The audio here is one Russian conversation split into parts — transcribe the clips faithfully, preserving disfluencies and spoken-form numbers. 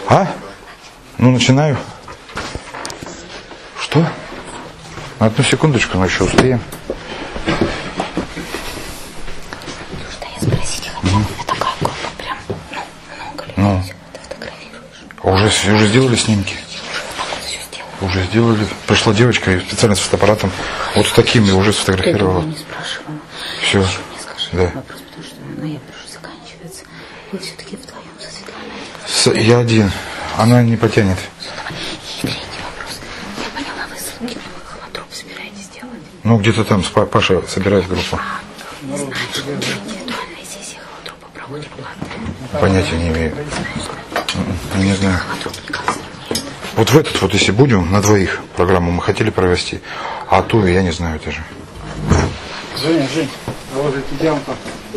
А? Ну, начинаю. Что? Одну секундочку, но еще успеем. Что я спросить хотела? Mm. Это такая группа прям, ну, много людей. Ну. Ты фотографируешь. А уже, уже сделали снимки? Уже сделали. Пришла девочка и специально с фотоаппаратом вот с таким я уже сфотографировала. Я не спрашивала. Все. Еще мне скажи да. вопрос, потому что ноябрь уже заканчивается. Вы все-таки вдвоем со Светланой? С, я один. Она не потянет. И третий вопрос. Я поняла, вы ссылки на холотроп собираетесь делать? Ну, где-то там с Пашей собирает группу. А, не знаешь, что индивидуальные сессии холотропа проводят платные? Понятия не имею. Не знаю. Вот в этот вот, если будем, на двоих программу мы хотели провести, а ту я не знаю даже. Женя, Жень, вот эти ямка.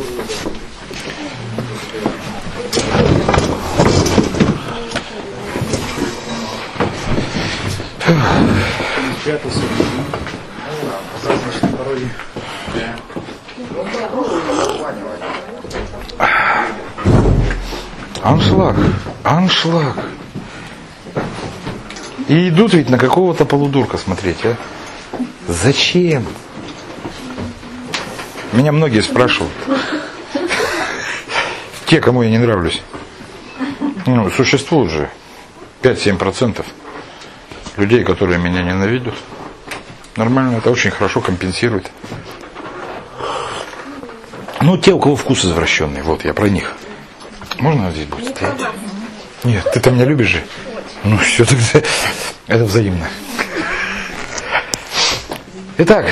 Аншлаг, аншлаг. И идут ведь на какого-то полудурка смотреть, а? Зачем? Меня многие спрашивают. Те, кому я не нравлюсь. Ну, существует же пять-семь процентов людей, которые меня ненавидят. Нормально, это очень хорошо компенсирует. Ну, те, у кого вкус извращенный, вот, я про них. Можно здесь будет стоять? Нет, ты-то меня любишь же. Ну, все тогда, это взаимно. Итак,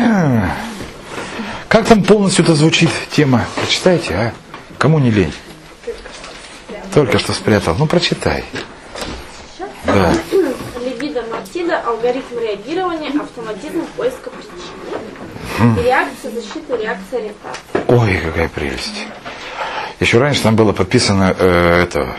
как там полностью это звучит тема? Прочитайте, а? Кому не лень? Только что спрятал. Ну, прочитай. Да. Либидо Мартида, алгоритм реагирования, автоматизм поиска причин. Реакция защиты, реакция ориентации. Ой, какая прелесть. Еще раньше там было подписано э, это,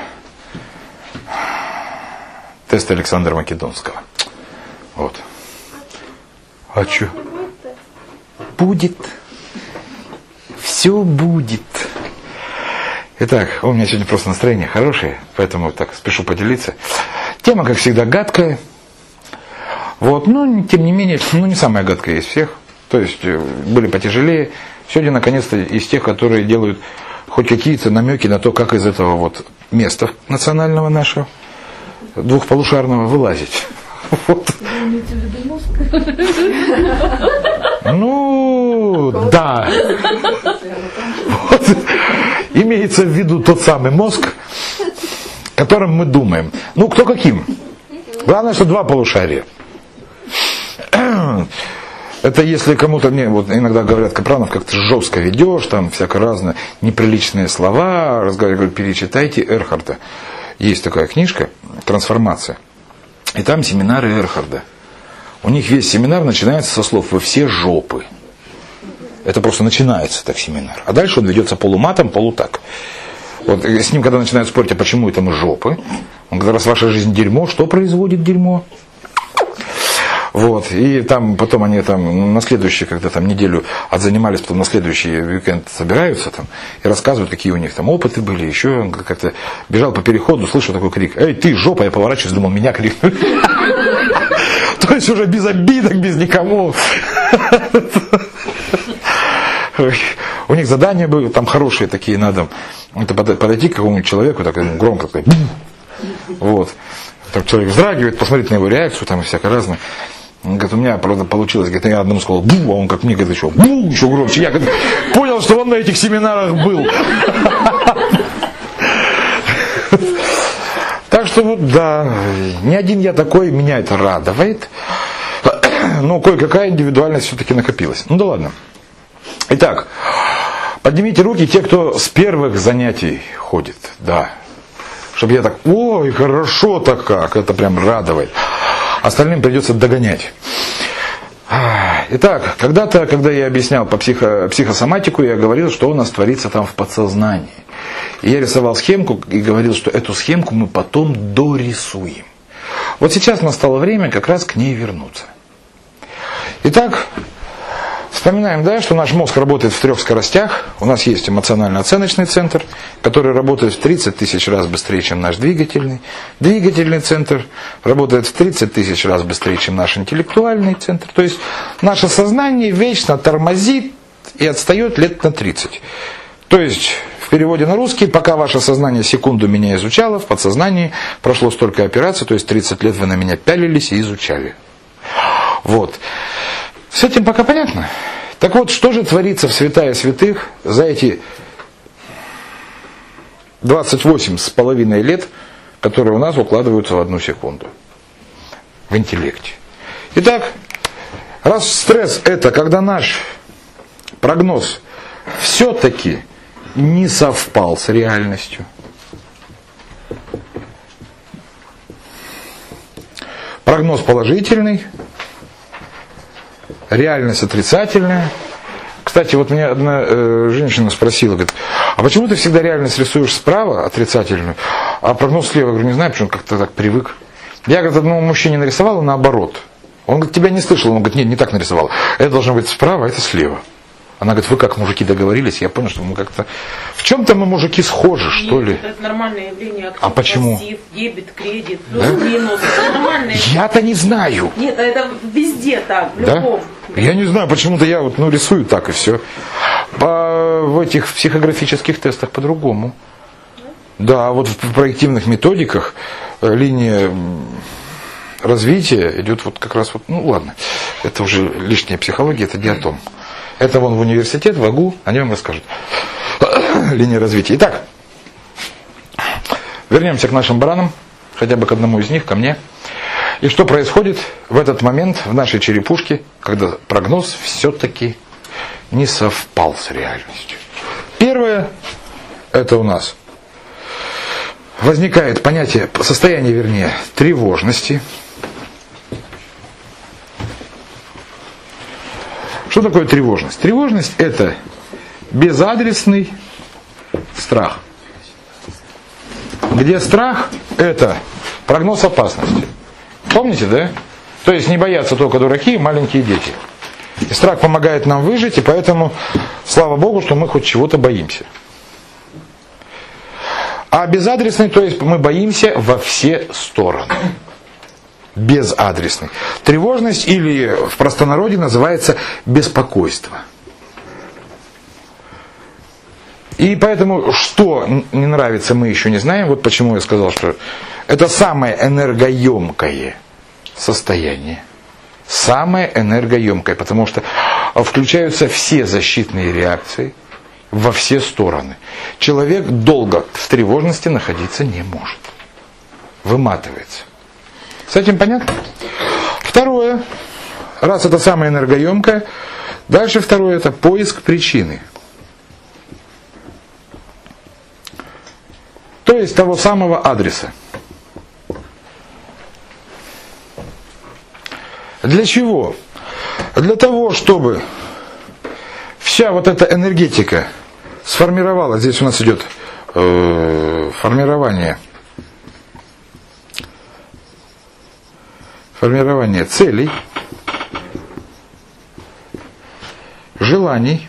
тест Александра Македонского. Вот. А что? Будет. Все будет. Итак, у меня сегодня просто настроение хорошее, поэтому так спешу поделиться. Тема, как всегда, гадкая. Вот, но тем не менее, ну не самая гадкая из всех. То есть были потяжелее. Сегодня, наконец-то, из тех, которые делают хоть какие-то намеки на то, как из этого вот места национального нашего, двухполушарного, вылазить. Вот. Ну, да. Вот. Имеется в виду тот самый мозг, которым мы думаем. Ну, кто каким? Главное, что два полушария. Это если кому-то, мне вот иногда говорят, Капранов, как ты жестко ведешь, там всяко разное, неприличные слова, разговаривают, перечитайте Эрхарда. Есть такая книжка «Трансформация». И там семинары Эрхарда. У них весь семинар начинается со слов «Вы все жопы». Это просто начинается так семинар. А дальше он ведется полуматом, полутак. Вот с ним, когда начинают спорить, а почему это мы жопы? Он говорит, раз ваша жизнь дерьмо, что производит дерьмо? Вот, и там потом они там на следующую, когда там неделю отзанимались, потом на следующий уикенд собираются там и рассказывают, какие у них там опыты были, еще он как-то бежал по переходу, слышу такой крик: «Эй, ты, жопа!» Я поворачиваюсь, думал, меня крикнут. То есть уже без обидок, без никому. У них задания были там хорошие такие, надо подойти к какому-нибудь человеку, так громко, так, вот. Так человек вздрагивает, посмотреть на его реакцию, там и всякое разное. Он говорит, у меня, правда, получилось, говорит, я одному сказал бу, а он как мне говорит еще бу, еще громче. Я говорит, понял, что он на этих семинарах был. Так что вот, да, не один я такой, меня это радует. Но кое-какая индивидуальность все-таки накопилась. Ну да ладно. Итак, поднимите руки те, кто с первых занятий ходит, да. Чтобы я так, ой, хорошо-то как, это прям радует. Остальным придется догонять. Итак, когда-то, когда я объяснял по психо, психосоматику, я говорил, что у нас творится там в подсознании. И я рисовал схемку и говорил, что эту схемку мы потом дорисуем. Вот сейчас настало время как раз к ней вернуться. Итак, Вспоминаем, да, что наш мозг работает в трех скоростях. У нас есть эмоционально-оценочный центр, который работает в тридцать тысяч раз быстрее, чем наш двигательный. Двигательный центр работает в тридцать тысяч раз быстрее, чем наш интеллектуальный центр. То есть наше сознание вечно тормозит и отстает лет на тридцать. То есть, в переводе на русский, пока ваше сознание секунду меня изучало, в подсознании прошло столько операций, то есть тридцать лет вы на меня пялились и изучали. Вот. С этим пока понятно. Так вот, что же творится в святая святых за эти двадцать восемь с половиной лет, которые у нас укладываются в одну секунду в интеллекте? Итак, раз стресс это когда наш прогноз все-таки не совпал с реальностью, прогноз положительный, реальность отрицательная. Кстати, вот меня одна э, женщина спросила, говорит, а почему ты всегда реальность рисуешь справа, отрицательную, а прогноз слева? Я говорю, не знаю, почему как-то так привык. Я, говорит, одному мужчине нарисовал, и наоборот. Он говорит, тебя не слышал. Он говорит, нет, не так нарисовал. Это должно быть справа, а это слева. Она говорит, вы как мужики договорились? Я понял, что мы как-то... В чем-то мы, мужики, схожи, что Нет, ли? Это нормальное явление. Актив, А почему? пассив, дебет, кредит, плюс, Да? минус. Это нормальное. Я-то не знаю. Нет, это везде так, в Да? любом. Я не знаю, почему-то я вот, ну, рисую так и все. По, в этих психографических тестах по-другому. Да, вот в проективных методиках э, линия развития идет вот как раз вот, ну ладно, это уже лишняя психология, это не о том. Это вон в университет, в АГУ, они вам расскажут. Линия развития. Итак, вернемся к нашим баранам, хотя бы к одному из них, ко мне. И что происходит в этот момент в нашей черепушке, когда прогноз все-таки не совпал с реальностью? Первое, это у нас возникает понятие, состояние, вернее, тревожности. Что такое тревожность? Тревожность – это безадресный страх. Где страх – это прогноз опасности. Помните, да? То есть не боятся только дураки и маленькие дети. И страх помогает нам выжить, и поэтому, слава Богу, что мы хоть чего-то боимся. А безадресный, то есть мы боимся во все стороны. Безадресный. Тревожность или в простонародье называется беспокойство. И поэтому, что не нравится, мы еще не знаем. Вот почему я сказал, что это самое энергоемкое состояние. Самое энергоемкое, потому что включаются все защитные реакции во все стороны. Человек долго в тревожности находиться не может. Выматывается. С этим понятно? Второе, раз это самое энергоемкое, дальше второе это поиск причины. То есть того самого адреса. Для чего? Для того, чтобы вся вот эта энергетика сформировалась, здесь у нас идет э, формирование формирование целей, желаний,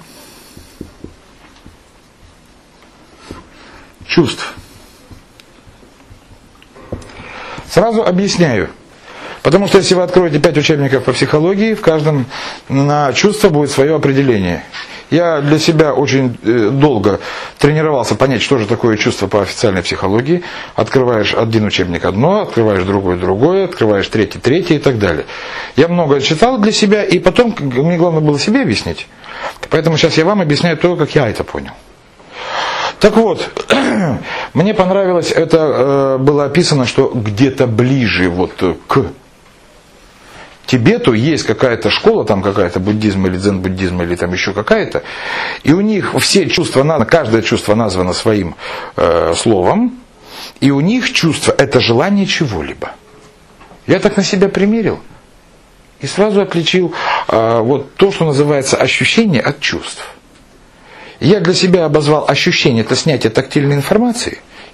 чувств. Сразу объясняю. Потому что если вы откроете пять учебников по психологии, в каждом на чувство будет свое определение. Я для себя очень долго тренировался понять, что же такое чувство по официальной психологии. Открываешь один учебник одно, открываешь другой другое, открываешь третий третий и так далее. Я много читал для себя, и потом мне главное было себе объяснить. Поэтому сейчас я вам объясняю то, как я это понял. Так вот, мне понравилось, это было описано, что где-то ближе вот к Тибету есть какая-то школа, там какая-то буддизм или дзен-буддизм, или там еще какая-то, и у них все чувства, каждое чувство названо своим э, словом, и у них чувство – это желание чего-либо. Я так на себя примерил и сразу отличил э, вот то, что называется ощущение от чувств. Я для себя обозвал ощущение – это снятие тактильной информации,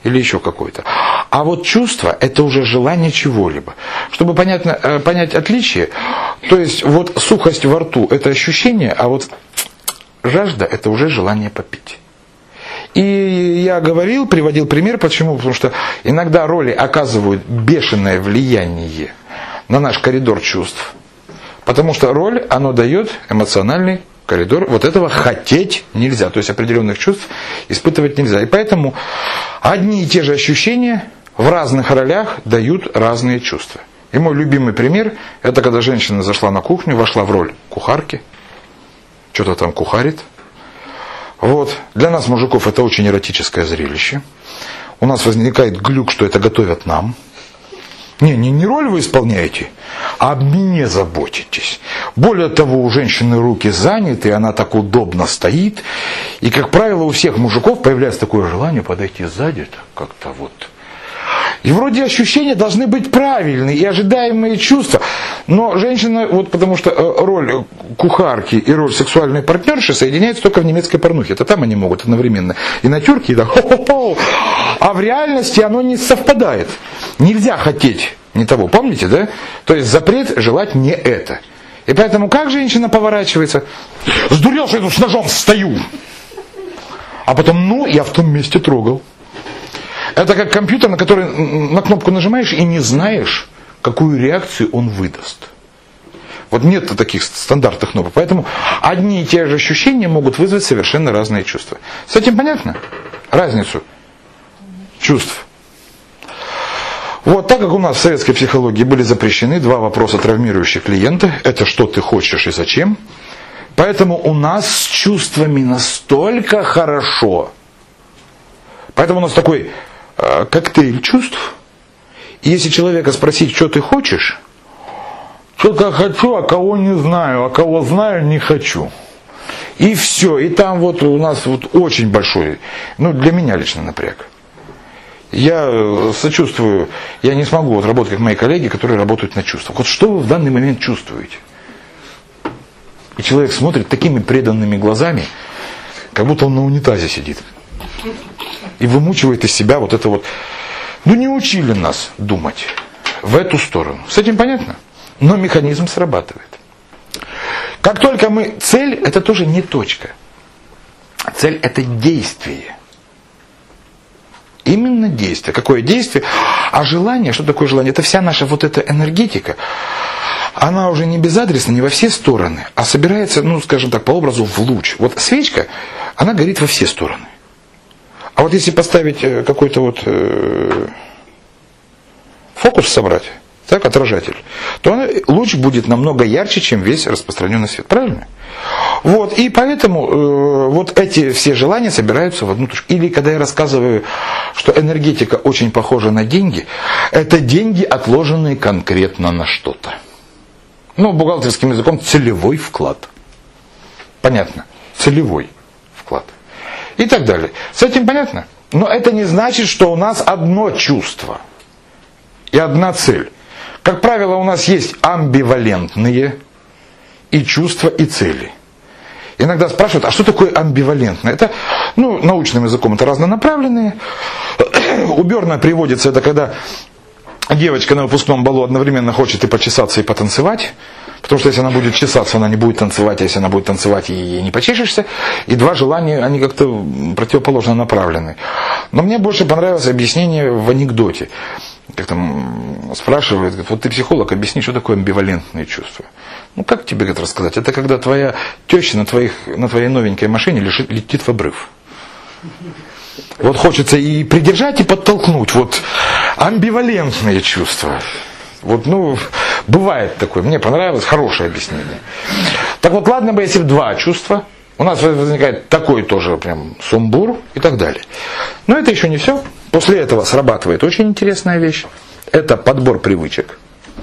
или еще какой-то. А вот чувство – это уже желание чего-либо. Чтобы понятно, понять отличие, то есть вот сухость во рту – это ощущение, а вот жажда – это уже желание попить. И я говорил, приводил пример, почему? Потому что иногда роли оказывают бешеное влияние на наш коридор чувств. Потому что роль, оно дает эмоциональный коридор. Вот этого хотеть нельзя. То есть определенных чувств испытывать нельзя. И поэтому одни и те же ощущения в разных ролях дают разные чувства. И мой любимый пример, это когда женщина зашла на кухню, вошла в роль кухарки, что-то там кухарит. Вот. Для нас, мужиков, это очень эротическое зрелище. У нас возникает глюк, что это готовят нам. Не, не, не роль вы исполняете, а об мне заботитесь. Более того, у женщины руки заняты, она так удобно стоит. И, как правило, у всех мужиков появляется такое желание подойти сзади, как-то вот. И вроде ощущения должны быть правильные и ожидаемые чувства. Но женщина, вот потому что роль кухарки и роль сексуальной партнерши соединяются только в немецкой порнухе. Это там они могут одновременно и на тюрке, и да хо-хо-хо. А в реальности оно не совпадает. Нельзя хотеть не того. Помните, да? То есть запрет желать не это. И поэтому как женщина поворачивается? Сдурел, что я тут с ножом стою. А потом, ну, я в том месте трогал. Это как компьютер, на который на кнопку нажимаешь и не знаешь, какую реакцию он выдаст. Вот нет таких стандартных кнопок. Поэтому одни и те же ощущения могут вызвать совершенно разные чувства. С этим понятно? Разницу чувств. Вот так как у нас в советской психологии были запрещены два вопроса, травмирующих клиента. Это что ты хочешь и зачем. Поэтому у нас с чувствами настолько хорошо. Поэтому у нас такой э, коктейль чувств. И если человека спросить, что ты хочешь, что-то хочу, а кого не знаю, а кого знаю, не хочу. И все. И там вот у нас вот очень большой, ну для меня лично напряг. Я сочувствую, я не смогу вот работать как мои коллеги, которые работают на чувствах. Вот что вы в данный момент чувствуете? И человек смотрит такими преданными глазами, как будто он на унитазе сидит. И вымучивает из себя вот это вот. Ну не учили нас думать в эту сторону. С этим понятно? Но механизм срабатывает. Как только мы... Цель это тоже не точка. Цель это действие. Именно действие. Какое действие? А желание, что такое желание? Это вся наша вот эта энергетика. Она уже не безадресна, не во все стороны, а собирается, ну скажем так, по образу в луч. Вот свечка, она горит во все стороны. А вот если поставить какой-то вот э, фокус собрать, так, отражатель, то он, луч будет намного ярче, чем весь распространенный свет. Правильно? Вот, и поэтому э, вот эти все желания собираются в одну точку. Или когда я рассказываю, что энергетика очень похожа на деньги, это деньги, отложенные конкретно на что-то. Ну, бухгалтерским языком целевой вклад. Понятно? Целевой вклад. И так далее. С этим понятно? Но это не значит, что у нас одно чувство и одна цель. Как правило, у нас есть амбивалентные и чувства, и цели. Иногда спрашивают, а что такое амбивалентное? Это, ну, научным языком это разнонаправленные. У Берна приводится это, когда девочка на выпускном балу одновременно хочет и почесаться, и потанцевать. Потому что если она будет чесаться, она не будет танцевать, а если она будет танцевать, ей не почешешься. И два желания, они как-то противоположно направлены. Но мне больше понравилось объяснение в анекдоте. Как там спрашивают, вот ты психолог, объясни, что такое амбивалентные чувства. Ну как тебе это рассказать? Это когда твоя теща на, твоих, на твоей новенькой машине лежит, летит в обрыв. Вот хочется и придержать, и подтолкнуть. Вот амбивалентные чувства. Вот, ну, бывает такое. Мне понравилось, хорошее объяснение. Так вот, ладно бы, если два чувства. У нас возникает такой тоже прям сумбур и так далее. Но это еще не все. После этого срабатывает очень интересная вещь. Это подбор привычек.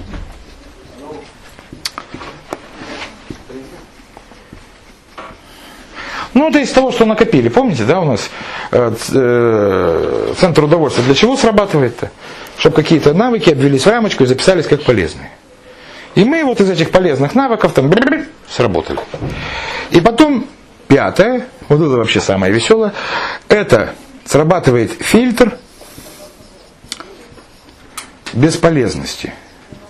Ну, это из того, что накопили. Помните, да, у нас э, э, центр удовольствия для чего срабатывает-то? Чтобы какие-то навыки обвелись в рамочку и записались как полезные. И мы вот из этих полезных навыков там бр-бр-бр, сработали. И потом пятое, вот это вообще самое веселое, это срабатывает фильтр бесполезности.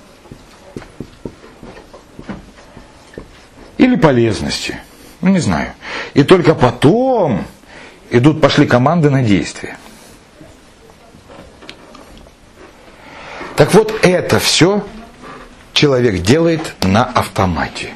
Или полезности. Ну, не знаю. И только потом идут, пошли команды на действие. Так вот, это все человек делает на автомате.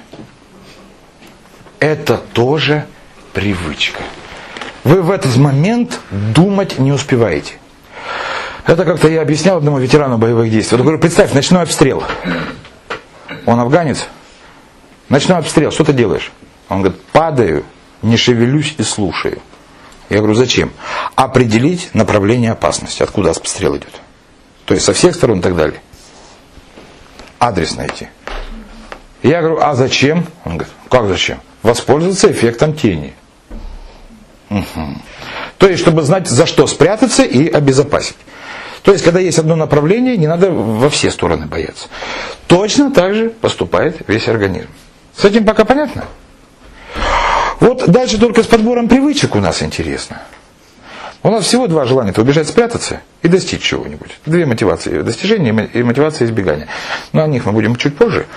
Это тоже привычка. Вы в этот момент думать не успеваете. Это как-то я объяснял одному ветерану боевых действий. Я говорю, представь, ночной обстрел. Он афганец. Ночной обстрел, что ты делаешь? Он говорит, падаю, не шевелюсь и слушаю. Я говорю, зачем? Определить направление опасности, откуда обстрел идет. То есть со всех сторон и так далее. Адрес найти. Я говорю, а зачем? Он говорит, как зачем? Воспользоваться эффектом тени. Угу. То есть, чтобы знать, за что спрятаться и обезопасить. То есть, когда есть одно направление, не надо во все стороны бояться. Точно так же поступает весь организм. С этим пока понятно? Вот дальше только с подбором привычек у нас интересно. У нас всего два желания. Это убежать, спрятаться и достичь чего-нибудь. Две мотивации. Достижения и мотивация избегания. Но о них мы будем чуть позже.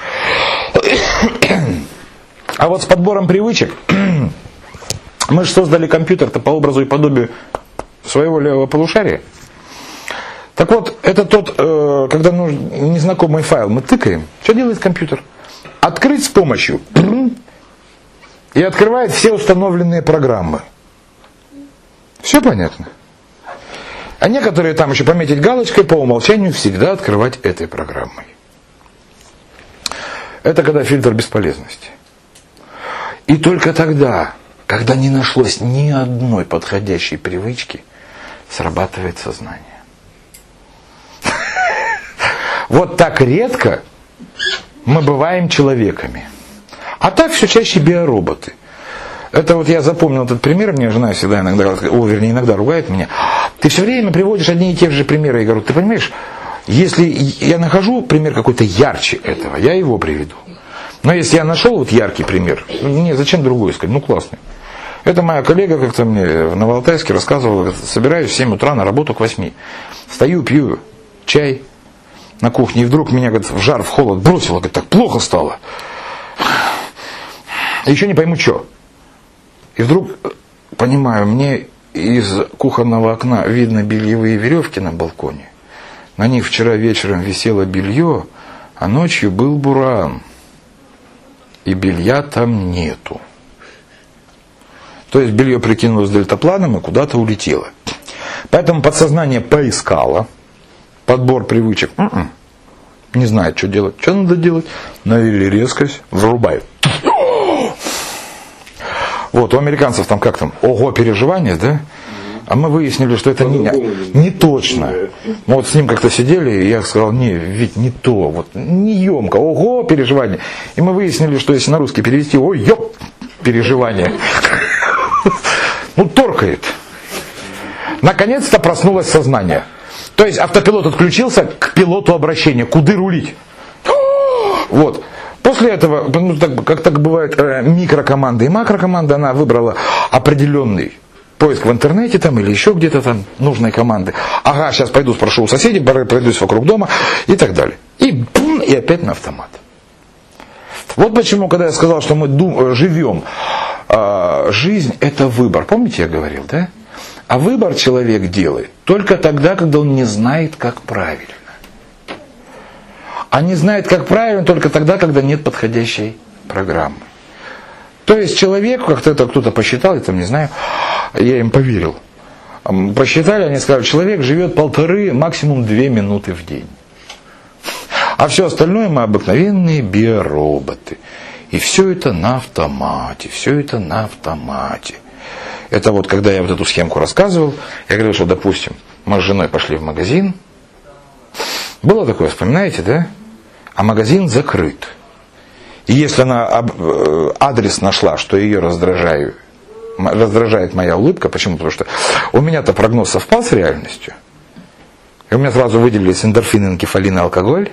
А вот с подбором привычек мы же создали компьютер-то по образу и подобию своего левого полушария. Так вот, это тот, э, когда нужен незнакомый файл мы тыкаем. Что делает компьютер? Открыть с помощью и открывает все установленные программы. Все понятно? А некоторые там еще пометить галочкой по умолчанию всегда открывать этой программой. Это когда фильтр бесполезности. И только тогда, когда не нашлось ни одной подходящей привычки, срабатывает сознание. Вот так редко мы бываем человеками. А так все чаще биороботы. Это вот я запомнил этот пример, мне жена всегда иногда, о, вернее, иногда ругает меня. Ты все время приводишь одни и те же примеры. Я говорю, ты понимаешь, если я нахожу пример какой-то ярче этого, я его приведу. Но если я нашел вот яркий пример, мне зачем другой сказать? Ну, классный. Это моя коллега как-то мне в Новоалтайске рассказывала, собираюсь в семь утра на работу к восьми. Стою, пью чай на кухне, и вдруг меня, говорит, в жар, в холод бросило, говорит, так плохо стало. И еще не пойму, что. И вдруг понимаю, мне из кухонного окна видно бельевые веревки на балконе. На них вчера вечером висело белье, а ночью был буран. И белья там нету. То есть белье прикинулось дельтапланом и куда-то улетело. Поэтому подсознание поискало подбор привычек. М-м. Не знает, что делать. Что надо делать? Навели резкость, врубай. Вот, у американцев там как там? Ого, переживание, да? А мы выяснили, что это не, не точно. Мы вот с ним как-то сидели, и я сказал, не, ведь не то, вот, не емко, ого, переживание. И мы выяснили, что если на русский перевести, ой, ёп, переживание. Ну, торкает. Наконец-то проснулось сознание. То есть автопилот отключился к пилоту обращения. Куда рулить? Вот. После этого, ну, так, как так бывает, микрокоманда и макрокоманда, она выбрала определенный поиск в интернете там или еще где-то там нужной команды. Ага, сейчас пойду спрошу у соседей, пройдусь вокруг дома и так далее. И бум, и опять на автомат. Вот почему, когда я сказал, что мы дум, живем, э, жизнь это выбор. Помните, я говорил, да? А выбор человек делает только тогда, когда он не знает, как правильно. А не знает, как правильно, только тогда, когда нет подходящей программы. То есть человеку, как-то это кто-то посчитал, я там не знаю, я им поверил. Посчитали, они сказали, человек живет полторы, максимум две минуты в день. А все остальное мы обыкновенные биороботы. И все это на автомате, все это на автомате. Это вот, когда я вот эту схемку рассказывал, я говорил, что, допустим, мы с женой пошли в магазин. Было такое, вспоминаете, да? А магазин закрыт. И если она адрес нашла, что ее раздражает, раздражает моя улыбка, почему? Потому что у меня-то прогноз совпал с реальностью. И у меня сразу выделились эндорфины, энкефалин и алкоголь.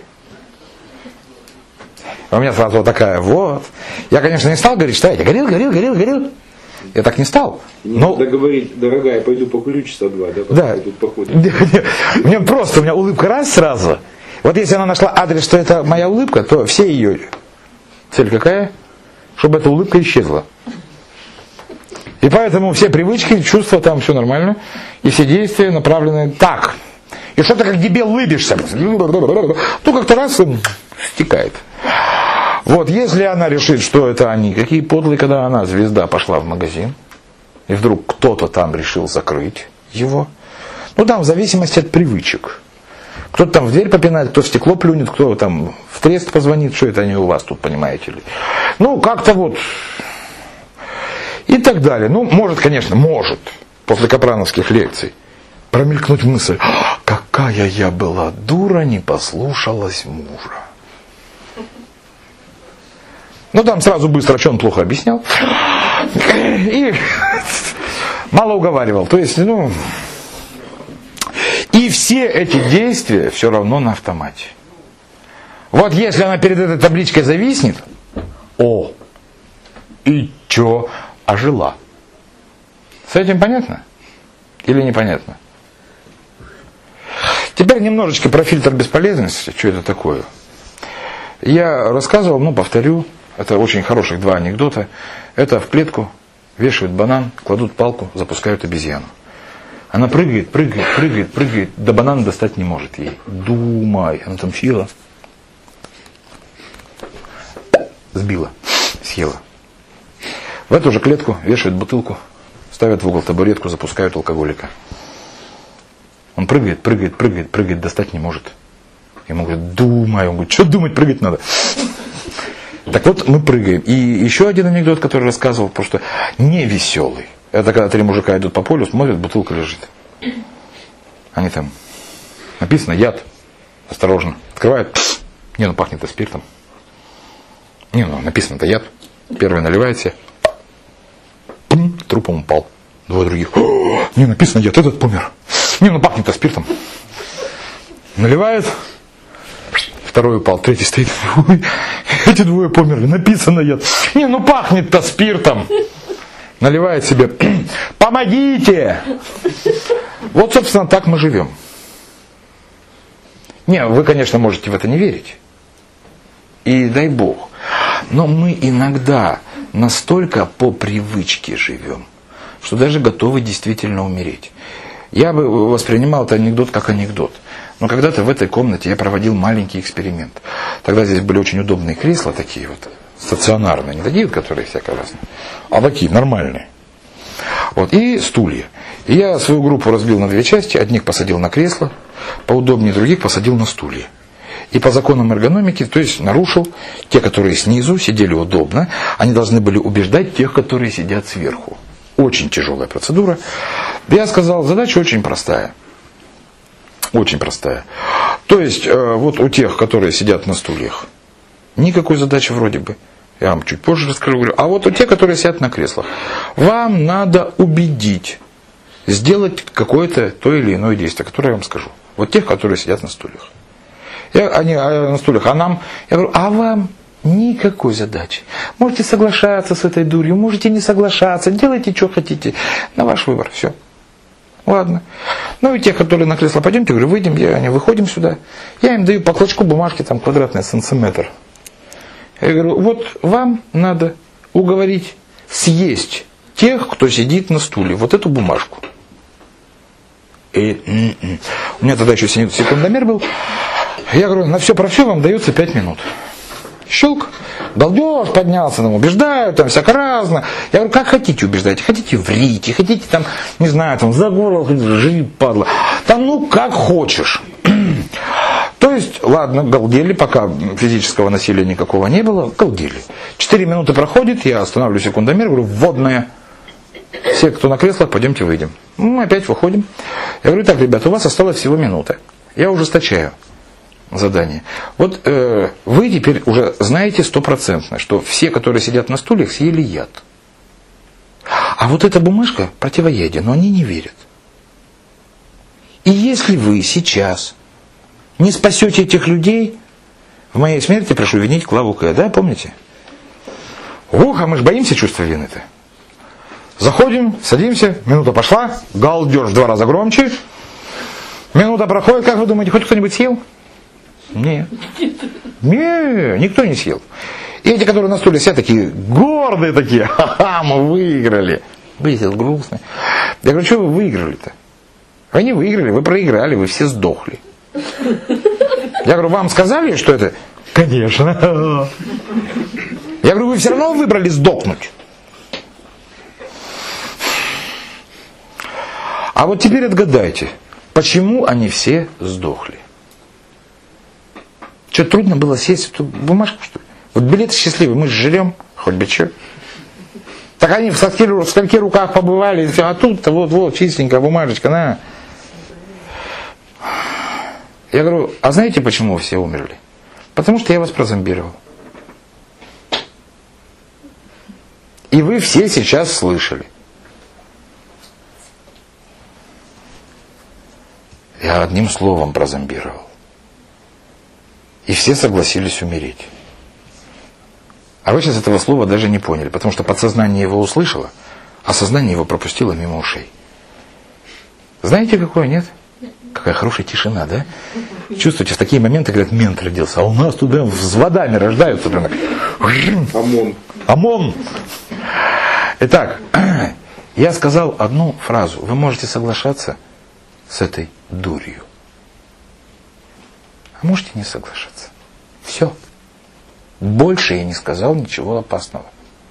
У меня сразу вот такая, вот. Я, конечно, не стал говорить, что я горел, горел, горел, горел. Я так не стал. Не но... надо говорить, дорогая, пойду покурю часа два, да? Да. Тут походим. У меня просто, у меня улыбка раз сразу. Вот если она нашла адрес, что это моя улыбка, то все ее цель какая? Чтобы эта улыбка исчезла. И поэтому все привычки, чувства, там все нормально. И все действия направлены так. И что ты как дебил улыбишься, то как-то раз и стекает. Вот, если она решит, что это они, какие подлые, когда она, звезда, пошла в магазин, и вдруг кто-то там решил закрыть его. Ну там в зависимости от привычек. Кто-то там в дверь попинает, кто в стекло плюнет, кто там в трест позвонит, что это они у вас тут, понимаете ли. Ну, как-то вот. И так далее. Ну, может, конечно, может, после капрановских лекций, промелькнуть мысль, какая я была дура, не послушалась мужа. Ну, там сразу быстро, что он плохо объяснял. И мало уговаривал. То есть, ну... И все эти действия все равно на автомате. Вот если она перед этой табличкой зависнет, о, и чё, ожила. С этим понятно? Или непонятно? Теперь немножечко про фильтр бесполезности, что это такое. Я рассказывал, ну повторю, это очень хороших два анекдота. Это в клетку вешают банан, кладут палку, запускают обезьяну. Она прыгает, прыгает, прыгает, прыгает, до банана достать не может ей. Думай, она там съела. Сбила, съела. В эту же клетку вешают бутылку, ставят в угол табуретку, запускают алкоголика. Он прыгает, прыгает, прыгает, прыгает, достать не может. Ему говорят, думай. Он говорит, что думать, прыгать надо. Так вот, мы прыгаем. И еще один анекдот, который рассказывал, просто не веселый. Это когда три мужика идут по полю, смотрят, бутылка лежит. Они там, написано яд. Осторожно. Открывают. Не, ну пахнет-то спиртом. Не, ну написано-то яд. Первый наливает себе. Пум, трупом упал. Двое других. Не, написано яд, этот помер. Не, ну пахнет-то спиртом. Наливает. Второй упал, третий стоит. Ой, эти двое померли. Написано яд. Не, ну пахнет-то спиртом. Наливает себе, помогите! Вот, собственно, так мы живем. Не, вы, конечно, можете в это не верить. И дай Бог. Но мы иногда настолько по привычке живем, что даже готовы действительно умереть. Я бы воспринимал этот анекдот как анекдот. Но когда-то в этой комнате я проводил маленький эксперимент. Тогда здесь были очень удобные кресла такие вот. Стационарные, не такие, которые всякое разные, а такие, нормальные. Вот, и стулья. И я свою группу разбил на две части. Одних посадил на кресло, поудобнее, других посадил на стулья. И по законам эргономики, то есть нарушил, те, которые снизу сидели удобно, они должны были убеждать тех, которые сидят сверху. Очень тяжелая процедура. Я сказал, задача очень простая. Очень простая. То есть, вот у тех, которые сидят на стульях, никакой задачи вроде бы. Я вам чуть позже расскажу. Говорю. А вот у тех, которые сидят на креслах, вам надо убедить, сделать какое-то то или иное действие, которое я вам скажу. Вот тех, которые сидят на стульях. Я, они а, на стульях. А нам, я говорю, а вам никакой задачи. Можете соглашаться с этой дурью, можете не соглашаться, делайте, что хотите. На ваш выбор. Все. Ладно. Ну и те, которые на кресло, пойдемте, говорю, выйдем, я, они выходим сюда. Я им даю по клочку бумажки, там квадратный сантиметр. Я говорю, вот вам надо уговорить съесть тех, кто сидит на стуле. Вот эту бумажку. И у меня тогда еще секундомер был. Я говорю, на все про все вам дается пять минут. Щелк. Галдеж поднялся, нам убеждают, там всяко разно. Я говорю, как хотите убеждайте, хотите врите, хотите там, не знаю, там за горло, жри, падла. Там, ну, как хочешь. То есть, ладно, галдели, пока физического насилия никакого не было, галдели. Четыре минуты проходит, я останавливаю секундомер, говорю, вводная. Все, кто на креслах, пойдемте выйдем. Мы опять выходим. Я говорю, так, ребята, у вас осталось всего минута. Я ужесточаю задание. Вот э, вы теперь уже знаете стопроцентно, что все, которые сидят на стульях, съели яд. А вот эта бумажка противоядие, но они не верят. И если вы сейчас не спасете этих людей, в моей смерти прошу винить Клаву К. Да, помните? Ух, а мы же боимся чувства вины-то. Заходим, садимся, минута пошла, галдеж в два раза громче. Минута проходит, как вы думаете, хоть кто-нибудь съел? Нет. Нет, никто не съел. И эти, которые на стуле сидят, такие гордые такие, ха-ха, мы выиграли. Вы сидят грустные. Я говорю, что вы выиграли-то? Вы не выиграли, вы проиграли, вы все сдохли. Я говорю, вам сказали, что это? Конечно. Я говорю, вы все равно выбрали сдохнуть. А вот теперь отгадайте, почему они все сдохли? Что, трудно было съесть эту бумажку, что ли? Вот билеты счастливые, мы же жрем, хоть бы что. Так они в скольки, в скольки руках побывали, а тут-то вот-вот, чистенькая бумажечка, на. Я говорю, а знаете, почему все умерли? Потому что я вас прозомбировал. И вы все сейчас слышали. Я одним словом прозомбировал. И все согласились умереть. А вы сейчас этого слова даже не поняли, потому что подсознание его услышало, а сознание его пропустило мимо ушей. Знаете, какое, нет? Какая хорошая тишина, да? Чувствуете, в такие моменты, говорят, мент родился, а у нас туда взводами рождаются. Прям. ОМОН. ОМОН. Итак, я сказал одну фразу. Вы можете соглашаться с этой дурью. А можете не соглашаться. Все. Больше я не сказал ничего опасного.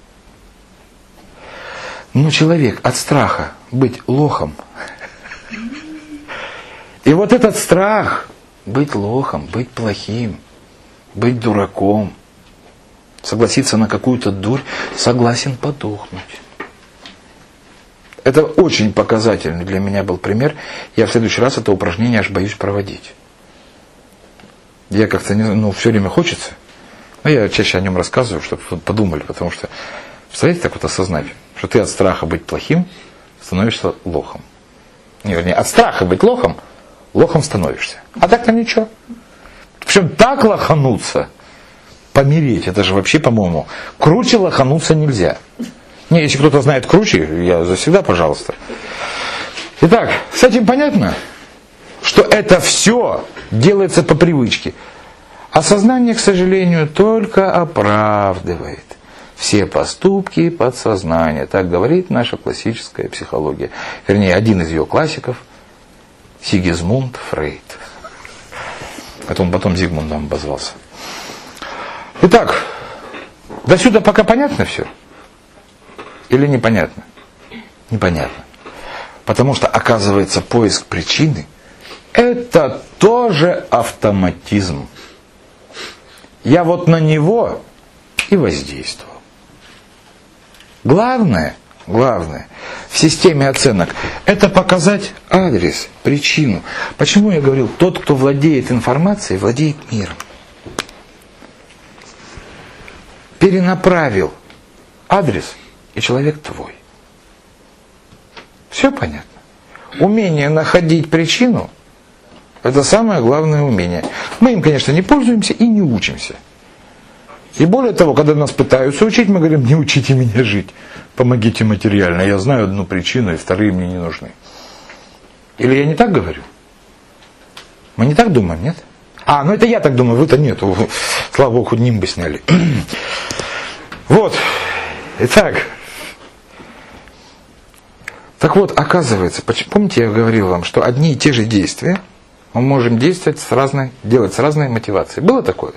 Но человек от страха быть лохом, и вот этот страх быть лохом, быть плохим, быть дураком, согласиться на какую-то дурь, согласен подохнуть. Это очень показательный для меня был пример. Я в следующий раз это упражнение аж боюсь проводить. Я как-то, ну, все время хочется. Но я чаще о нем рассказываю, чтобы вы подумали, потому что, представляете, так вот осознать, что ты от страха быть плохим становишься лохом. Не, вернее, от страха быть лохом, лохом становишься. А так-то ничего. Причем так лохануться, помереть, это же вообще, по-моему, круче лохануться нельзя. Не, если кто-то знает круче, я завсегда, пожалуйста. Итак, с этим понятно, что это все делается по привычке. А сознание, к сожалению, только оправдывает все поступки подсознания. Так говорит наша классическая психология. Вернее, один из ее классиков, Сигизмунд Фрейд. Это он потом Зигмундом обозвался. Итак, до сюда пока понятно все? Или непонятно? Непонятно. Потому что, оказывается, поиск причины – это тоже автоматизм. Я вот на него и воздействовал. Главное, главное в системе оценок – это показать адрес, причину. Почему я говорил, тот, кто владеет информацией, владеет миром. Перенаправил адрес – и человек твой. Все понятно? Умение находить причину – это самое главное умение. Мы им, конечно, не пользуемся и не учимся. И более того, когда нас пытаются учить, мы говорим, не учите меня жить, помогите материально. Я знаю одну причину, и вторые мне не нужны. Или я не так говорю? Мы не так думаем, нет? А, ну это я так думаю, вы-то нет. Слава Богу, хоть нимбы сняли. Вот. Итак. Так вот, оказывается, помните, я говорил вам, что одни и те же действия мы можем действовать с разной, делать с разной мотивацией. Было такое?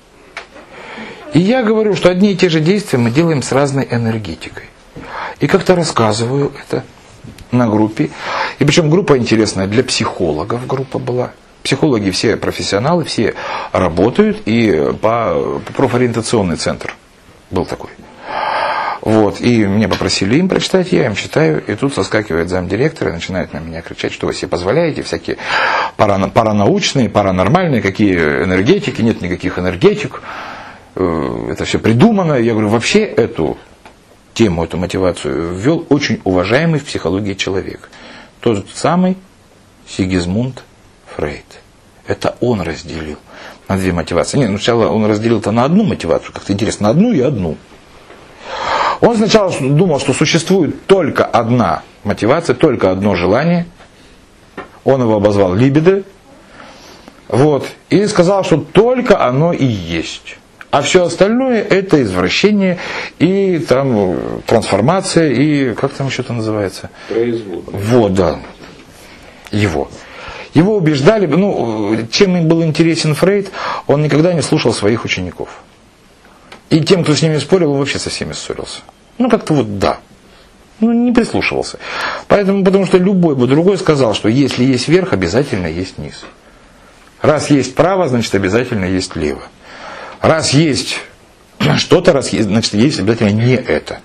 И я говорю, что одни и те же действия мы делаем с разной энергетикой. И как-то рассказываю это на группе. И причем группа интересная, для психологов группа была. Психологи все профессионалы, все работают, и по профориентационный центр был такой. Вот, и меня попросили им прочитать, я им читаю, и тут соскакивает замдиректора и начинает на меня кричать, что вы себе позволяете, всякие парана, паранаучные, паранормальные, какие энергетики, нет никаких энергетик, это все придумано. Я говорю, вообще эту тему, эту мотивацию ввел очень уважаемый в психологии человек, тот самый Сигизмунд Фрейд. Это он разделил на две мотивации. Нет, ну сначала он разделил-то на одну мотивацию, как-то интересно, на одну и одну. Он сначала думал, что существует только одна мотивация, только одно желание. Он его обозвал либидо. Вот. И сказал, что только оно и есть. А все остальное это извращение и там трансформация и как там еще это называется? Производ. Вот, да. Его. Его убеждали, ну, чем им был интересен Фрейд, он никогда не слушал своих учеников. И тем, кто с ними спорил, он вообще со всеми ссорился. Ну, как-то вот да. Ну, не прислушивался. Поэтому, потому что любой бы другой сказал, что если есть верх, обязательно есть низ. Раз есть право, значит обязательно есть лево. Раз есть что-то, раз есть, значит есть обязательно не это.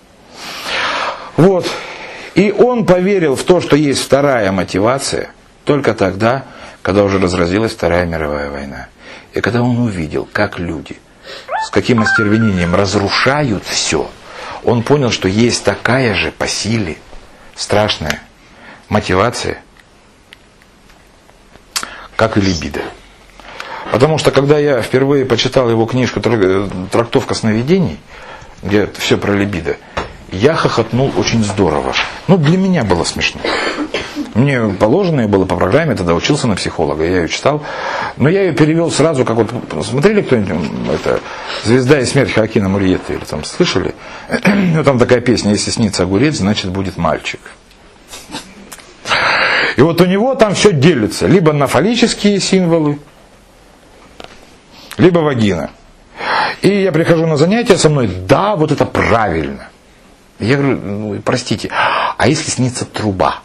Вот. И он поверил в то, что есть вторая мотивация, только тогда, когда уже разразилась Вторая мировая война. И когда он увидел, как люди с каким остервенением разрушают все, он понял, что есть такая же по силе страшная мотивация, как и либидо. Потому что когда я впервые почитал его книжку «Трактовка сновидений», где все про либидо, я хохотнул очень здорово. Ну, для меня было смешно. Мне положенное было по программе, тогда учился на психолога, я ее читал. Но я ее перевел сразу, как вот, смотрели кто-нибудь, это «Звезда и смерть» Хоакина Мурьетта, или там слышали? Ну, там такая песня: «Если снится огурец, значит будет мальчик». И вот у него там все делится, либо на фаллические символы, либо вагина. И я прихожу на занятия со мной, да, вот это правильно. Я говорю, ну, простите, а если снится труба?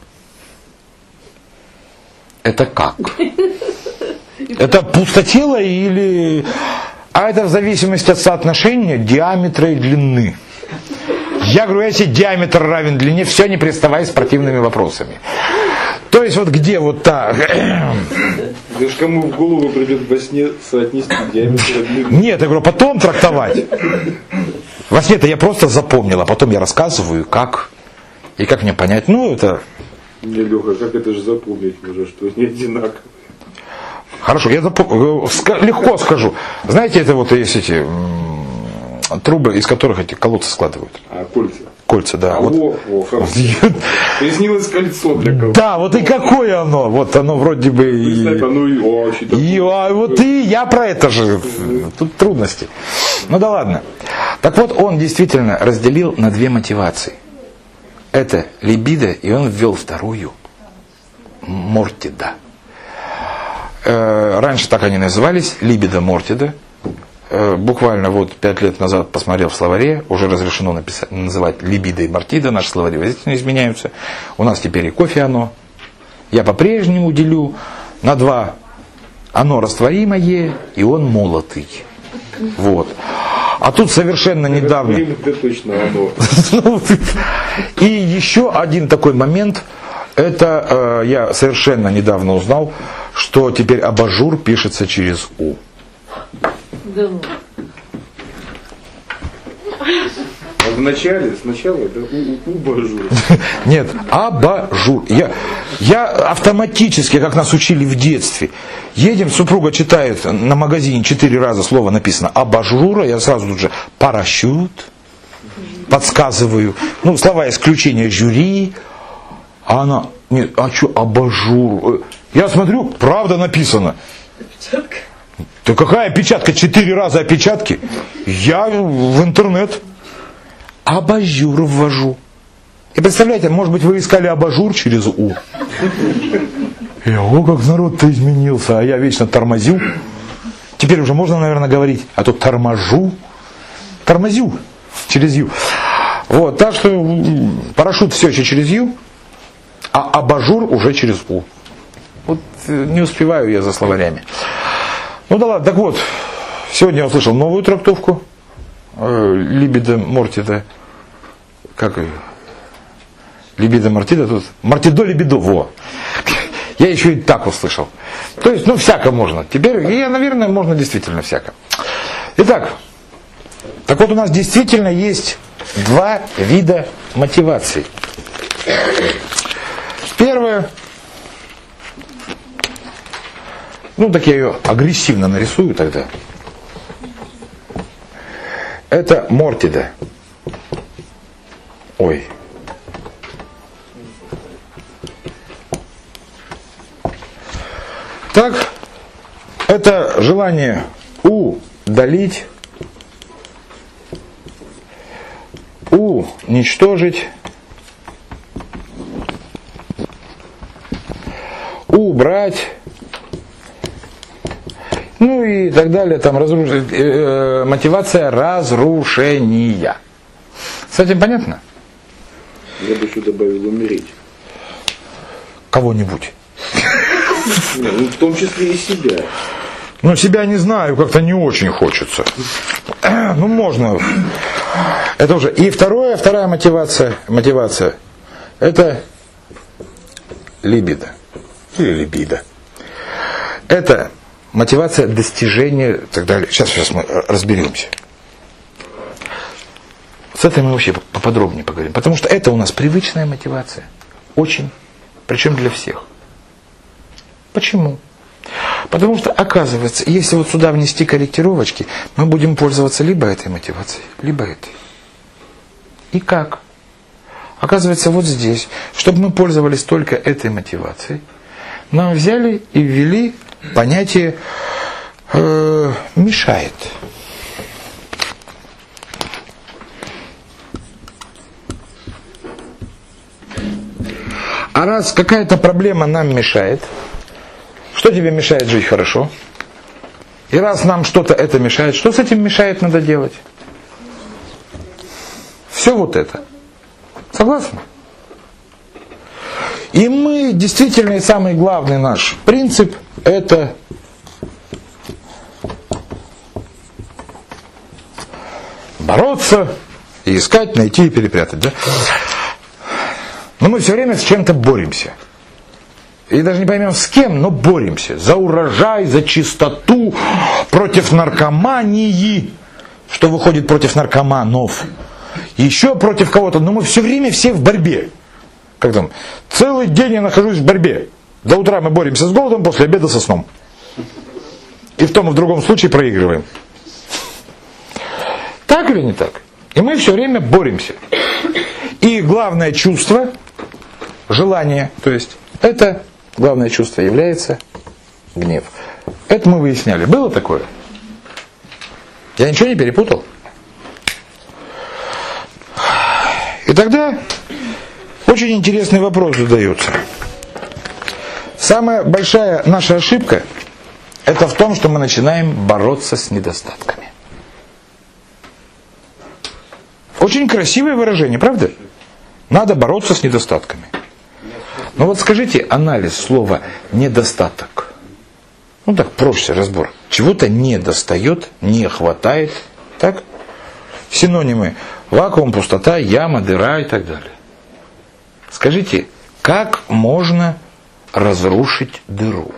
Это как? Это пустотело или... А это в зависимости от соотношения диаметра и длины. Я говорю, если диаметр равен длине, все, не приставай с противными вопросами. То есть вот где вот та... Даже кому в голову придет во сне соотнести диаметр длины? Нет, я говорю, потом трактовать. Во сне-то я просто запомнил, а потом я рассказываю, как и как мне понять. Ну, это... Не, Леха, как это же запомнить можно, что не одинаково? Хорошо, я запом... легко скажу. Знаете, это вот есть эти трубы, из которых эти колодцы складывают. А, кольца. Кольца, да. А, вот. во, во, хорошо. Приснилось кольцо для кого-то. Да, вот и какое оно. Вот оно вроде бы... И, оно и очень и а, вот и я про это же. Тут трудности. Ну да ладно. Так вот, он действительно разделил на две мотивации. Это либидо, и он ввел вторую. Мортида. Э, раньше так они назывались, либидо мортида. Э, буквально вот пять лет назад посмотрел в словаре, уже разрешено написать, называть либидо и мортида, наши словари возительно изменяются. У нас теперь и кофе оно. Я по-прежнему делю на два. Оно растворимое, и он молотый. Вот. А тут совершенно недавно... Это точно оно. И еще один такой момент. Это э, я совершенно недавно узнал, что теперь абажур пишется через У. Да. А вначале, сначала это у, у, убажур. Нет, абажур. Я, я автоматически, как нас учили в детстве, едем, супруга читает на магазине четыре раза слово написано абажура, я сразу тут же парашют, подсказываю, ну, слова исключения жюри, а она, нет, а что абажур? Я смотрю, правда написано. Опечатка. Да какая опечатка? Четыре раза опечатки. Я в интернет абажур ввожу. И представляете, может быть, вы искали абажур через У. И о, как народ-то изменился, а я вечно тормозю. Теперь уже можно, наверное, говорить, а то торможу. Тормозю через Ю. Вот, так что парашют все еще через Ю, а абажур уже через У. Вот не успеваю я за словарями. Ну да ладно, так вот, сегодня я услышал новую трактовку э, либидо мортида. Как ее? Либидо мортида тут. Мортидо либидо, во. Я еще и так услышал. То есть, ну, всяко можно. Теперь, и, наверное, можно действительно всяко. Итак, так вот у нас действительно есть два вида мотиваций. Первое. Ну, так я ее агрессивно нарисую тогда. Это мортида. Ой. Так, Это желание удалить, уничтожить, убрать, ну и так далее, там разрушить, э, мотивация разрушения. С этим понятно? Я бы еще добавил умереть. Кого-нибудь. Ну, в том числе и себя. Ну, себя не знаю, как-то не очень хочется. Ну, можно. Это уже. И второе, вторая мотивация, мотивация, это либидо. Или либидо. Это мотивация достижения и так далее. Сейчас, сейчас мы разберемся. С этой мы вообще поподробнее поговорим. Потому что это у нас привычная мотивация. Очень. Причем для всех. Почему? Потому что, оказывается, если вот сюда внести корректировочки, мы будем пользоваться либо этой мотивацией, либо этой. И как? Оказывается, вот здесь, чтобы мы пользовались только этой мотивацией, нам взяли и ввели понятие э, «мешает». А раз какая-то проблема нам мешает, что тебе мешает жить хорошо? И раз нам что-то это мешает, что с этим мешает надо делать? Все вот это. Согласны? И мы, действительно, и самый главный наш принцип, это бороться, и искать, найти и перепрятать. Да? Но мы все время с чем-то боремся. И даже не поймем с кем, но боремся. За урожай, за чистоту, против наркомании. Что выходит против наркоманов. Еще против кого-то. Но мы все время все в борьбе. Как там? Целый день я нахожусь в борьбе. До утра мы боремся с голодом, после обеда со сном. И в том и в другом случае проигрываем. Так или не так? И мы все время боремся. И главное чувство, желание, то есть, это главное чувство является гнев. Это мы выясняли. Было такое? Я ничего не перепутал? И тогда очень интересный вопрос задается. Самая большая наша ошибка – это в том, что мы начинаем бороться с недостатками. Очень красивое выражение, правда? Надо бороться с недостатками. Но вот скажите анализ слова «недостаток». Ну так, проще разбор. Чего-то не достает, не хватает. Так? Синонимы: вакуум, пустота, яма, дыра и так далее. Скажите, как можно разрушить дыру?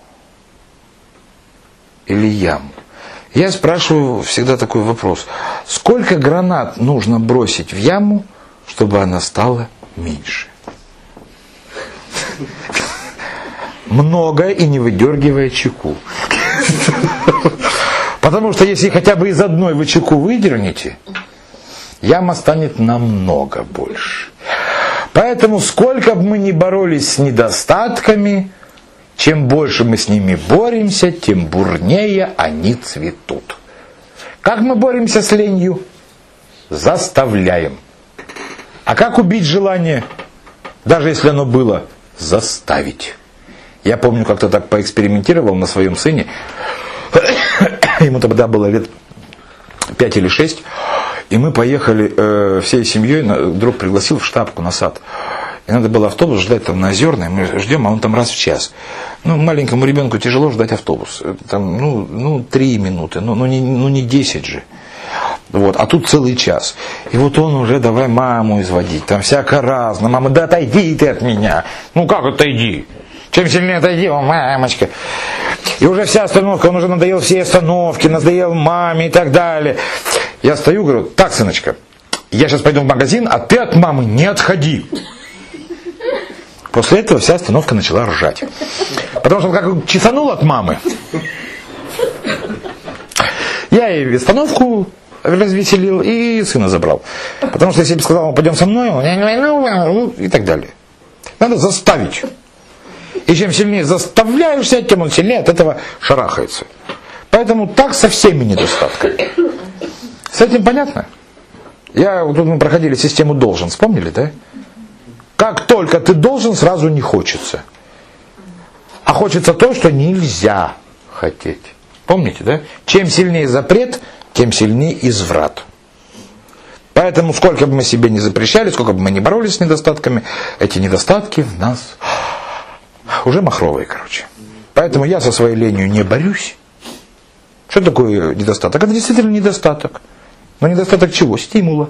Или яму? Я спрашиваю всегда такой вопрос. Сколько гранат нужно бросить в яму, чтобы она стала меньше? Много, и не выдергивая чеку. Потому что если хотя бы из одной вы чеку выдернете, яма станет намного больше. Поэтому сколько бы мы ни боролись с недостатками, чем больше мы с ними боремся, тем бурнее они цветут. Как мы боремся с ленью? Заставляем. А как убить желание, даже если оно было? Заставить. Я помню, как-то так поэкспериментировал на своем сыне. Ему тогда было лет пять или шесть. И мы поехали э, всей семьей, друг пригласил в Штабку на сад. И надо было автобус ждать там на Озерной. Мы ждем, а он там раз в час. Ну, маленькому ребенку тяжело ждать автобус. Там, ну, ну, три минуты, ну, ну, не, ну, не десять же. Вот, а тут целый час. И вот он уже давай маму изводить. Там всяко разно. Мама, да отойди ты от меня. Ну, как отойди? Чем сильнее отойди, о, мамочка. И уже вся остановка, он уже надоел все остановки, надоел маме и так далее. Я стою, говорю: так, сыночка, я сейчас пойду в магазин, а ты от мамы не отходи. После этого вся остановка начала ржать. Потому что он как чесанул от мамы. Я ей остановку развеселил и сына забрал. Потому что если бы сказал: пойдем со мной, и так далее. Надо заставить. И чем сильнее заставляешься, тем он сильнее от этого шарахается. Поэтому так со всеми недостатками. С этим понятно? Я, вот тут мы проходили систему должен, вспомнили, да? Как только ты должен, сразу не хочется. А хочется то, что нельзя хотеть. Помните, да? Чем сильнее запрет, тем сильнее изврат. Поэтому сколько бы мы себе не запрещали, сколько бы мы не боролись с недостатками, эти недостатки в нас уже махровые, короче. Поэтому я со своей ленью не борюсь. Что такое недостаток? Это действительно недостаток. Но недостаток чего? Стимула.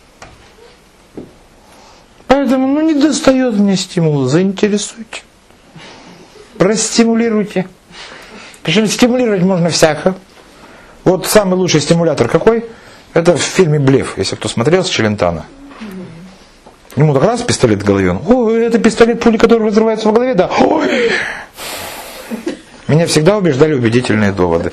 Поэтому, ну, не достает мне стимула. Заинтересуйте. Простимулируйте. Причем стимулировать можно всяко. Вот самый лучший стимулятор какой? Это в фильме «Блеф», если кто смотрел, с Челентано. Ему так раз пистолет в голове. Он, ой, это пистолет, пули, который разрывается в голове, да. Ой. Меня всегда убеждали убедительные доводы.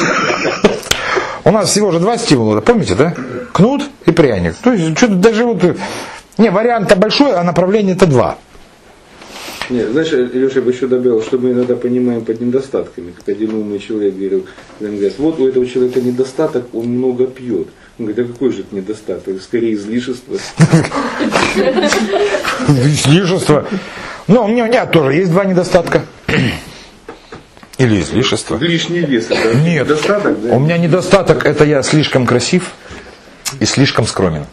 У нас всего же два стимула, помните, да? Кнут и пряник. То есть, что-то даже вот... Не, вариант-то большой, а направление-то два. Нет, знаешь, Леша, я бы еще добавил, что мы иногда понимаем под недостатками. Как один умный человек говорил, говорит, вот у этого человека недостаток, он много пьет. Он говорит, а какой же это недостаток? Скорее излишество. Излишество? Ну, у меня, у меня тоже есть два недостатка. Или излишество. Лишний вес. Это Нет, недостаток, да? У меня недостаток, это я слишком красив и слишком скромен.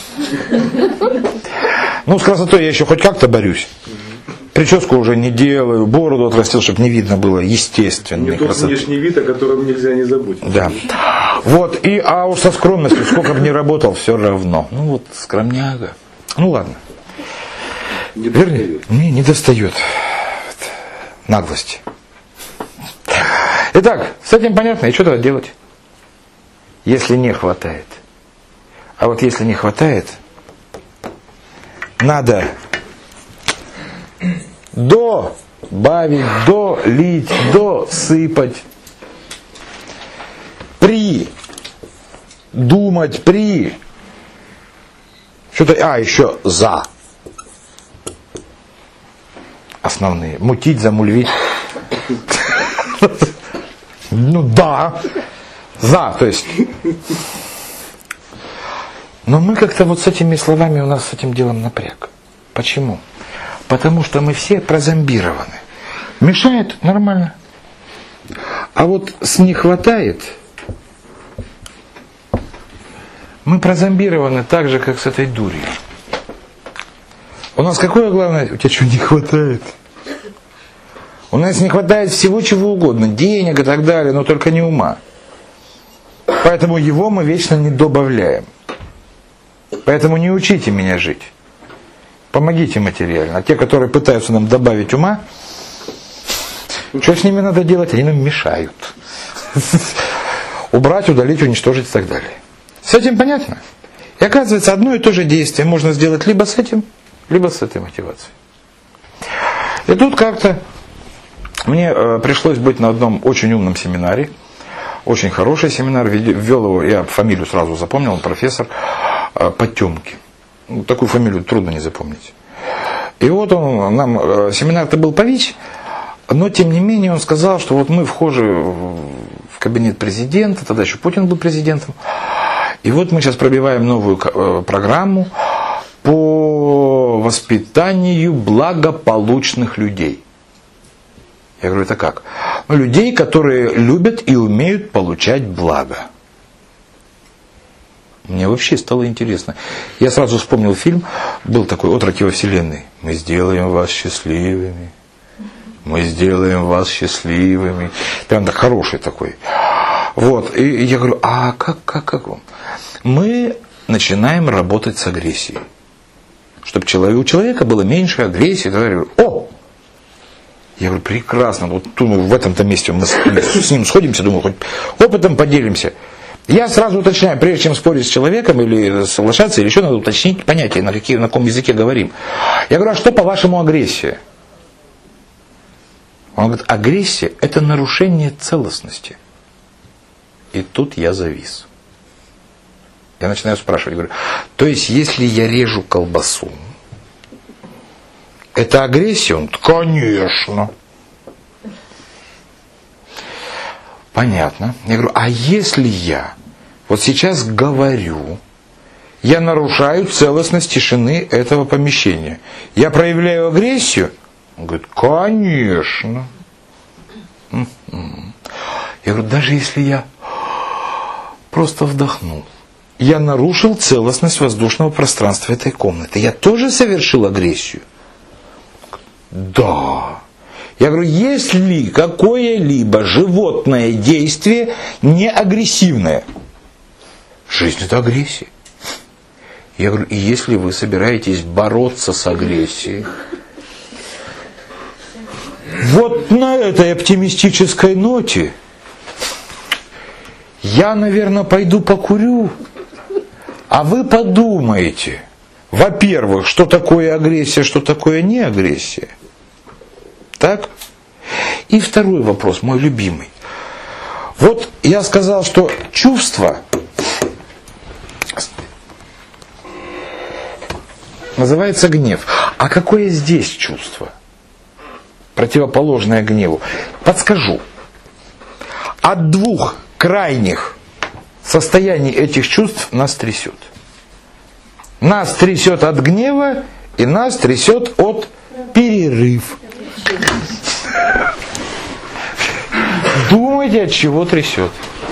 Ну, с красотой я еще хоть как-то борюсь. Прическу уже не делаю, бороду отрастил, чтобы не видно было естественной не тот внешний вид, о котором нельзя не забыть. Да. Вот, и, а уж со скромностью, сколько бы ни работал, все равно. Ну вот, скромняга. Ну ладно. Не Вернее, достает. не, не достает наглости. Итак, с этим понятно, и что тогда делать? Если не хватает. А вот если не хватает, надо добавить, долить, досыпать. При думать, при что-то, а, еще за. Основные. Мутить, замульвить. Ну да. За, то есть. Но мы как-то вот с этими словами у нас с этим делом напряг. Почему? Потому что мы все прозомбированы. Мешает? Нормально. А вот с не хватает, мы прозомбированы так же, как с этой дурью. У нас какое главное? У тебя что, не хватает? У нас не хватает всего чего угодно. Денег и так далее, но только не ума. Поэтому его мы вечно не добавляем. Поэтому не учите меня жить. Помогите материально. А те, которые пытаются нам добавить ума, что с ними надо делать? Они нам мешают. Убрать, удалить, уничтожить и так далее. С этим понятно? И оказывается, одно и то же действие можно сделать либо с этим, либо с этой мотивацией. И тут как-то мне э, пришлось быть на одном очень умном семинаре. Очень хороший семинар. Ввел его, я фамилию сразу запомнил, он профессор э, Потемкин. Ну, такую фамилию трудно не запомнить. И вот он, нам, э, семинар-то был по ВИЧ, но тем не менее он сказал, что вот мы вхожи в кабинет президента, тогда еще Путин был президентом, и вот мы сейчас пробиваем новую э, программу по воспитанию благополучных людей. Я говорю, это как? Ну, людей, которые любят и умеют получать благо. Мне вообще стало интересно. Я сразу вспомнил фильм, был такой «Отроки во вселенной». Мы сделаем вас счастливыми. Мы сделаем вас счастливыми. Прям так хороший такой. Вот. И я говорю, а как, как, как вам? Мы начинаем работать с агрессией. Чтобы человек, у человека было меньше агрессии. Я говорю, о! Я говорю, прекрасно. Вот думаю, в этом-то месте мы с ним сходимся, думаю, хоть опытом поделимся. Я сразу уточняю, прежде чем спорить с человеком или соглашаться, или еще надо уточнить понятие, на, какие, на каком языке говорим. Я говорю, а что по-вашему агрессия? Он говорит, агрессия – это нарушение целостности. И тут я завис. Я начинаю спрашивать, говорю, то есть, если я режу колбасу, это агрессия? Он говорит, конечно. Понятно. Я говорю, а если я вот сейчас говорю, я нарушаю целостность тишины этого помещения, я проявляю агрессию? Он говорит, конечно. Я говорю, даже если я просто вдохнул, я нарушил целостность воздушного пространства этой комнаты, я тоже совершил агрессию? Да. Я говорю, есть ли какое-либо животное действие не агрессивное? Жизнь – это агрессия. Я говорю, и если вы собираетесь бороться с агрессией, вот на этой оптимистической ноте я, наверное, пойду покурю, а вы подумаете, во-первых, что такое агрессия, что такое не агрессия. Так? И второй вопрос, мой любимый. Вот я сказал, что чувство называется гнев. А какое здесь чувство? Противоположное гневу. Подскажу. От двух крайних состояний этих чувств нас трясет. Нас трясет от гнева и нас трясет от перерыв. Думайте, от чего трясет.